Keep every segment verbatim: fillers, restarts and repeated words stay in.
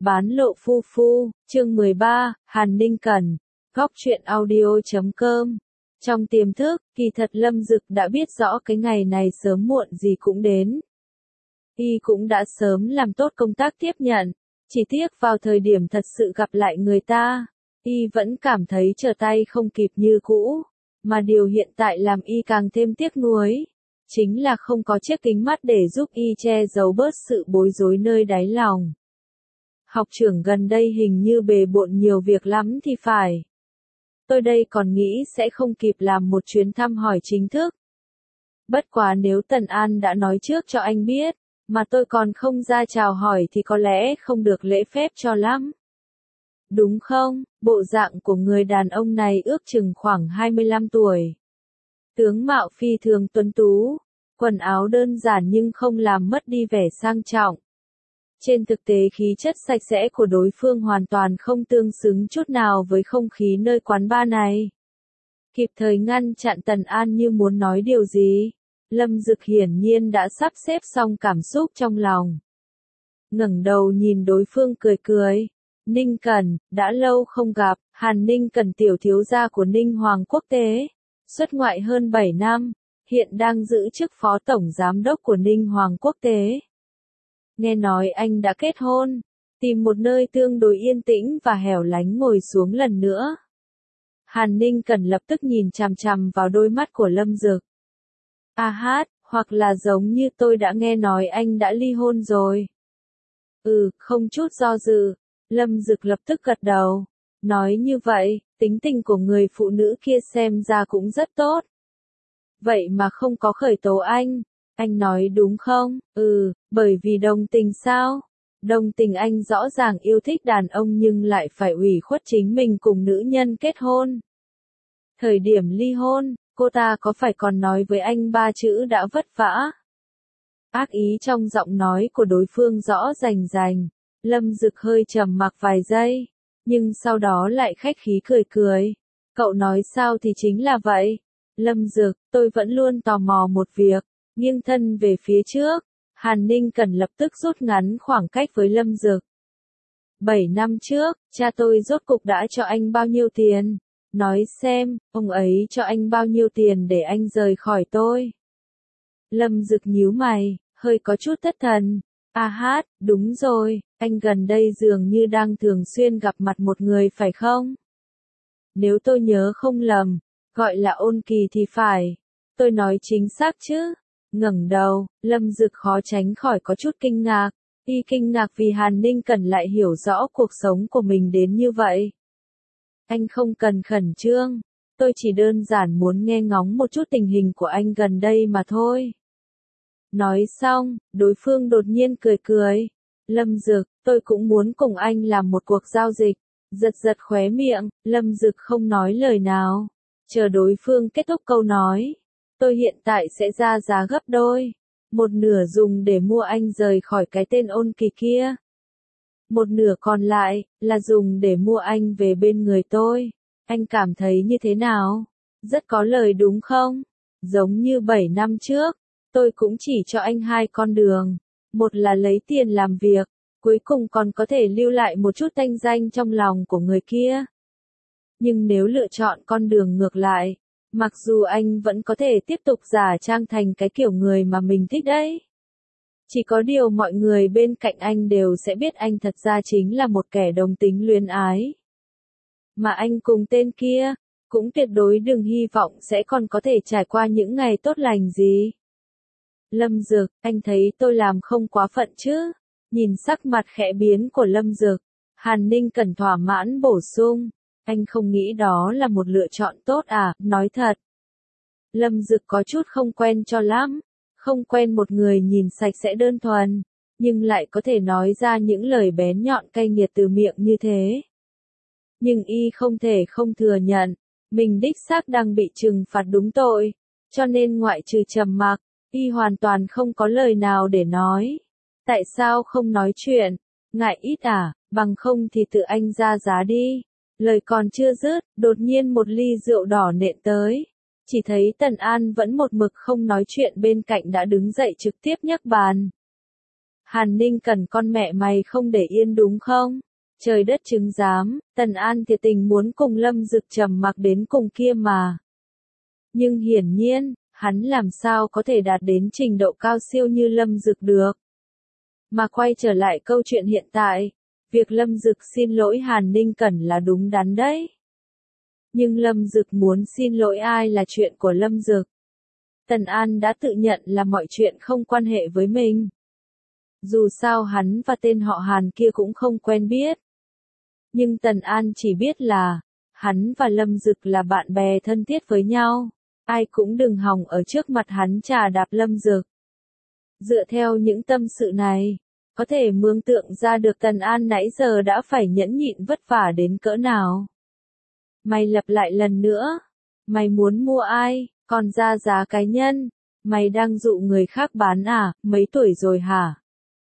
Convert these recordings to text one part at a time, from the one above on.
Bán lộ phu phu, chương mười ba, Hàn Ninh Cẩn, góc truyện audio chấm com. Trong tiềm thức, kỳ thật Lâm Dực đã biết rõ cái ngày này sớm muộn gì cũng đến. Y cũng đã sớm làm tốt công tác tiếp nhận, chỉ tiếc vào thời điểm thật sự gặp lại người ta, Y vẫn cảm thấy trở tay không kịp như cũ, mà điều hiện tại làm Y càng thêm tiếc nuối, chính là không có chiếc kính mắt để giúp Y che giấu bớt sự bối rối nơi đáy lòng. Học trưởng gần đây hình như bề bộn nhiều việc lắm thì phải. Tôi đây còn nghĩ sẽ không kịp làm một chuyến thăm hỏi chính thức. Bất quá nếu Tần An đã nói trước cho anh biết, mà tôi còn không ra chào hỏi thì có lẽ không được lễ phép cho lắm. Đúng không, bộ dạng của người đàn ông này ước chừng khoảng hai mươi lăm tuổi. Tướng mạo phi thường tuấn tú, quần áo đơn giản nhưng không làm mất đi vẻ sang trọng. Trên thực tế khí chất sạch sẽ của đối phương hoàn toàn không tương xứng chút nào với không khí nơi quán bar này. Kịp thời ngăn chặn Tần An như muốn nói điều gì, Lâm Dực hiển nhiên đã sắp xếp xong cảm xúc trong lòng. Ngẩng đầu nhìn đối phương cười cười. Ninh Cẩn, đã lâu không gặp, Hàn Ninh Cẩn tiểu thiếu gia của Ninh Hoàng Quốc tế, xuất ngoại hơn bảy năm, hiện đang giữ chức phó tổng giám đốc của Ninh Hoàng Quốc tế. Nghe nói anh đã kết hôn, tìm một nơi tương đối yên tĩnh và hẻo lánh ngồi xuống lần nữa. Hàn Ninh Cẩn lập tức nhìn chằm chằm vào đôi mắt của Lâm Dực. A hát, hoặc là giống như tôi đã nghe nói anh đã ly hôn rồi. Ừ, không chút do dự, Lâm Dực lập tức gật đầu. Nói như vậy, tính tình của người phụ nữ kia xem ra cũng rất tốt. Vậy mà không có khởi tố anh. Anh nói đúng không? Ừ, bởi vì đồng tình sao? Đồng tình anh rõ ràng yêu thích đàn ông nhưng lại phải ủy khuất chính mình cùng nữ nhân kết hôn. Thời điểm ly hôn, cô ta có phải còn nói với anh ba chữ đã vất vả? Ác ý trong giọng nói của đối phương rõ rành rành. Lâm Dực hơi trầm mặc vài giây, nhưng sau đó lại khách khí cười cười. Cậu nói sao thì chính là vậy. Lâm Dực, tôi vẫn luôn tò mò một việc. Nghiêng thân về phía trước, Hàn Ninh Cẩn lập tức rút ngắn khoảng cách với Lâm Dực. Bảy năm trước, cha tôi rốt cục đã cho anh bao nhiêu tiền? Nói xem, ông ấy cho anh bao nhiêu tiền để anh rời khỏi tôi? Lâm Dực nhíu mày, hơi có chút thất thần. A hát, đúng rồi, anh gần đây dường như đang thường xuyên gặp mặt một người phải không? Nếu tôi nhớ không lầm, gọi là Ôn Kỳ thì phải. Tôi nói chính xác chứ? Ngẩng đầu, Lâm Dực khó tránh khỏi có chút kinh ngạc. Y kinh ngạc vì Hàn Ninh Cẩn lại hiểu rõ cuộc sống của mình đến như vậy. Anh không cần khẩn trương, tôi chỉ đơn giản muốn nghe ngóng một chút tình hình của anh gần đây mà thôi. Nói xong, đối phương đột nhiên cười cười. Lâm Dực, tôi cũng muốn cùng anh làm một cuộc giao dịch. Giật giật khóe miệng, Lâm Dực không nói lời nào. Chờ đối phương kết thúc câu nói. Tôi hiện tại sẽ ra giá gấp đôi. Một nửa dùng để mua anh rời khỏi cái tên Ôn Kỳ kia. Một nửa còn lại, là dùng để mua anh về bên người tôi. Anh cảm thấy như thế nào? Rất có lời đúng không? Giống như bảy năm trước. Tôi cũng chỉ cho anh hai con đường. Một là lấy tiền làm việc, cuối cùng còn có thể lưu lại một chút thanh danh trong lòng của người kia. Nhưng nếu lựa chọn con đường ngược lại, mặc dù anh vẫn có thể tiếp tục giả trang thành cái kiểu người mà mình thích đấy. Chỉ có điều mọi người bên cạnh anh đều sẽ biết anh thật ra chính là một kẻ đồng tính luyến ái. Mà anh cùng tên kia, cũng tuyệt đối đừng hy vọng sẽ còn có thể trải qua những ngày tốt lành gì. Lâm Dực, anh thấy tôi làm không quá phận chứ? Nhìn sắc mặt khẽ biến của Lâm Dực, Hàn Ninh Cẩn thỏa mãn bổ sung. Anh không nghĩ đó là một lựa chọn tốt à, nói thật. Lâm Dực có chút không quen cho lắm, không quen một người nhìn sạch sẽ đơn thuần, nhưng lại có thể nói ra những lời bén nhọn cay nghiệt từ miệng như thế. Nhưng y không thể không thừa nhận, mình đích xác đang bị trừng phạt đúng tội, cho nên ngoại trừ trầm mặc, y hoàn toàn không có lời nào để nói. Tại sao không nói chuyện? Ngại ít à, bằng không thì tự anh ra giá đi. Lời còn chưa dứt, đột nhiên một ly rượu đỏ nện tới. Chỉ thấy Tần An vẫn một mực không nói chuyện bên cạnh đã đứng dậy trực tiếp nhấc bàn. Hàn Ninh Cẩn con mẹ mày không để yên đúng không? Trời đất chứng giám, Tần An thiệt tình muốn cùng Lâm Dực trầm mặc đến cùng kia mà. Nhưng hiển nhiên, hắn làm sao có thể đạt đến trình độ cao siêu như Lâm Dực được. Mà quay trở lại câu chuyện hiện tại, việc Lâm Dực xin lỗi Hàn Ninh Cẩn là đúng đắn đấy. Nhưng Lâm Dực muốn xin lỗi ai là chuyện của Lâm Dực. Tần An đã tự nhận là mọi chuyện không quan hệ với mình. Dù sao hắn và tên họ Hàn kia cũng không quen biết. Nhưng Tần An chỉ biết là, hắn và Lâm Dực là bạn bè thân thiết với nhau. Ai cũng đừng hòng ở trước mặt hắn chà đạp Lâm Dực. Dựa theo những tâm sự này, có thể mường tượng ra được Tần An nãy giờ đã phải nhẫn nhịn vất vả đến cỡ nào. Mày lặp lại lần nữa. Mày muốn mua ai, còn ra giá cá nhân. Mày đang dụ người khác bán à, mấy tuổi rồi hả?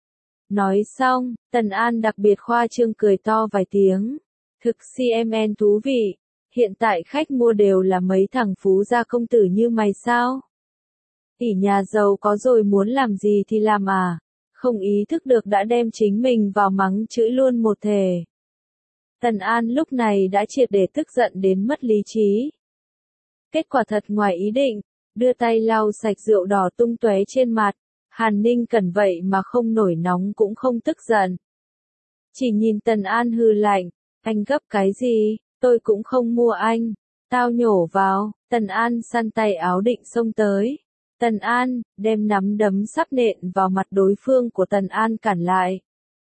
Nói xong, Tần An đặc biệt khoa trương cười to vài tiếng. Thực xê em en thú vị. Hiện tại khách mua đều là mấy thằng phú gia công tử như mày sao? Tỷ nhà giàu có rồi muốn làm gì thì làm à? Không ý thức được đã đem chính mình vào mắng chửi luôn một thể. Tần An lúc này đã triệt để tức giận đến mất lý trí. Kết quả thật ngoài ý định, đưa tay lau sạch rượu đỏ tung tóe trên mặt. Hàn Ninh Cẩn vậy mà không nổi nóng cũng không tức giận. Chỉ nhìn Tần An hừ lạnh, anh gấp cái gì, tôi cũng không mua anh. Tao nhổ vào, Tần An săn tay áo định xông tới. Tần An, đem nắm đấm sắp nện vào mặt đối phương của Tần An cản lại.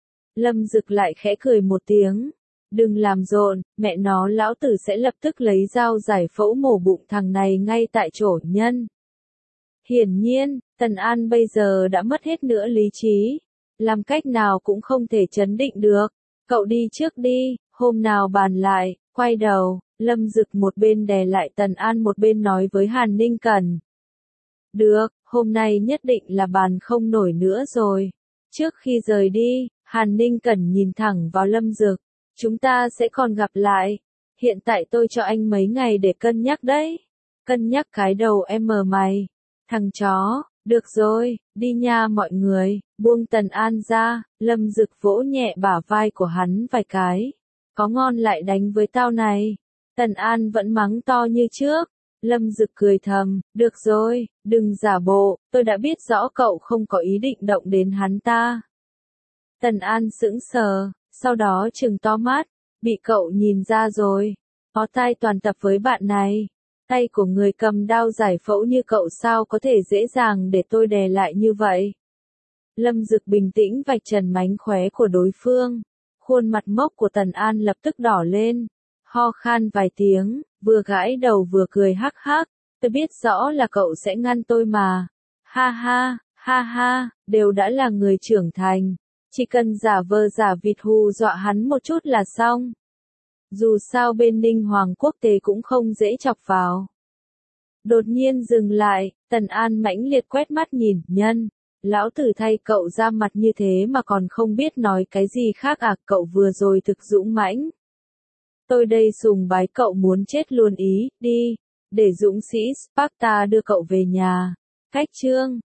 Lâm Dực lại khẽ cười một tiếng. Đừng làm rộn, mẹ nó lão tử sẽ lập tức lấy dao giải phẫu mổ bụng thằng này ngay tại chỗ nhân. Hiển nhiên, Tần An bây giờ đã mất hết nữa lý trí. Làm cách nào cũng không thể trấn định được. Cậu đi trước đi, hôm nào bàn lại, quay đầu, Lâm Dực một bên đè lại Tần An một bên nói với Hàn Ninh Cẩn. Được, hôm nay nhất định là bàn không nổi nữa rồi. Trước khi rời đi, Hàn Ninh Cẩn nhìn thẳng vào Lâm Dực. Chúng ta sẽ còn gặp lại. Hiện tại tôi cho anh mấy ngày để cân nhắc đấy. Cân nhắc cái đầu em mờ mày. Thằng chó, được rồi, đi nha mọi người, buông Tần An ra. Lâm Dực vỗ nhẹ bả vai của hắn vài cái. Có ngon lại đánh với tao này. Tần An vẫn mắng to như trước. Lâm Dực cười thầm, được rồi, đừng giả bộ, tôi đã biết rõ cậu không có ý định động đến hắn ta. Tần An sững sờ, sau đó trừng to mắt, bị cậu nhìn ra rồi. Có tai toàn tập với bạn này. Tay của người cầm đao giải phẫu như cậu sao có thể dễ dàng để tôi đè lại như vậy. Lâm Dực bình tĩnh vạch trần mánh khóe của đối phương. Khuôn mặt mốc của Tần An lập tức đỏ lên. Ho khan vài tiếng, vừa gãi đầu vừa cười hắc hắc. Tôi biết rõ là cậu sẽ ngăn tôi mà. Ha ha, ha ha, đều đã là người trưởng thành. Chỉ cần giả vờ giả vịt hù dọa hắn một chút là xong. Dù sao bên Ninh Hoàng quốc tế cũng không dễ chọc vào. Đột nhiên dừng lại, Tần An mãnh liệt quét mắt nhìn, nhân. Lão tử thay cậu ra mặt như thế mà còn không biết nói cái gì khác à, cậu vừa rồi thực dũng mãnh. Tôi đây sùng bái cậu muốn chết luôn ý, đi, để dũng sĩ Sparta đưa cậu về nhà. Cách chương